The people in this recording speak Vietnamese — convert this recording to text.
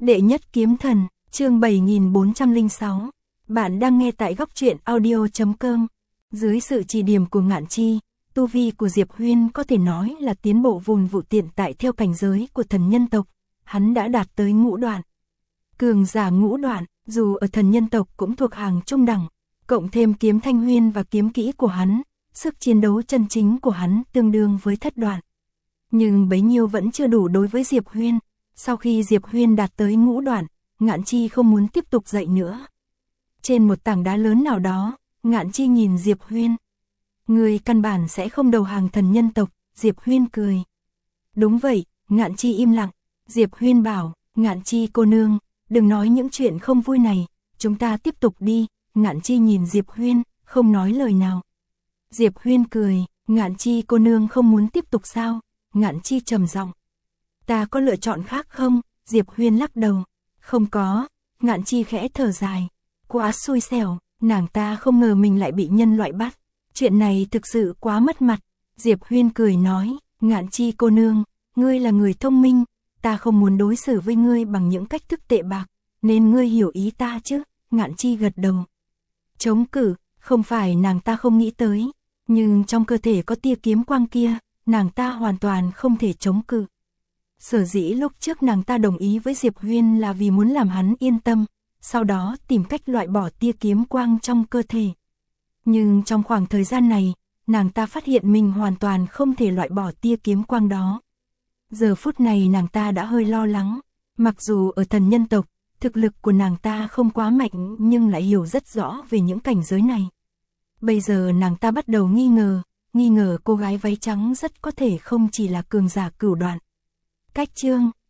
Đệ nhất kiếm thần, chương 7406. Bạn đang nghe tại góc truyện audio.com. Dưới sự chỉ điểm của Ngạn Chi, tu vi của Diệp Huyên có thể nói là tiến bộ vùn vụt tiện tại theo cảnh giới của thần nhân tộc. Hắn đã đạt tới ngũ đoạn. Cường giả ngũ đoạn, dù ở thần nhân tộc cũng thuộc hàng trung đẳng, cộng thêm kiếm thanh huyên và kiếm kỹ của hắn, sức chiến đấu chân chính của hắn tương đương với thất đoạn. Nhưng bấy nhiêu vẫn chưa đủ đối với Diệp Huyên. Sau khi Diệp Huyên đạt tới ngũ đoạn, Ngạn Chi không muốn tiếp tục dạy nữa. Trên một tảng đá lớn nào đó, Ngạn Chi nhìn Diệp Huyên. Người căn bản sẽ không đầu hàng thần nhân tộc, Diệp Huyên cười. Đúng vậy, Ngạn Chi im lặng. Diệp Huyên bảo, Ngạn Chi cô nương, đừng nói những chuyện không vui này, chúng ta tiếp tục đi. Ngạn Chi nhìn Diệp Huyên, không nói lời nào. Diệp Huyên cười, Ngạn Chi cô nương không muốn tiếp tục sao? Ngạn Chi trầm giọng. Ta có lựa chọn khác không? Diệp Huyên lắc đầu. Không có. Ngạn Chi khẽ thở dài. Quá xui xẻo, nàng ta không ngờ mình lại bị nhân loại bắt. Chuyện này thực sự quá mất mặt. Diệp Huyên cười nói, Ngạn Chi cô nương, ngươi là người thông minh, ta không muốn đối xử với ngươi bằng những cách thức tệ bạc, nên ngươi hiểu ý ta chứ? Ngạn Chi gật đầu. Chống cự, không phải nàng ta không nghĩ tới, nhưng trong cơ thể có tia kiếm quang kia, nàng ta hoàn toàn không thể chống cự. Sở dĩ lúc trước nàng ta đồng ý với Diệp Huyên là vì muốn làm hắn yên tâm, sau đó tìm cách loại bỏ tia kiếm quang trong cơ thể. Nhưng trong khoảng thời gian này, nàng ta phát hiện mình hoàn toàn không thể loại bỏ tia kiếm quang đó. Giờ phút này nàng ta đã hơi lo lắng, mặc dù ở thần nhân tộc, thực lực của nàng ta không quá mạnh nhưng lại hiểu rất rõ về những cảnh giới này. Bây giờ nàng ta bắt đầu nghi ngờ cô gái váy trắng rất có thể không chỉ là cường giả cửu đoạn. Cách chương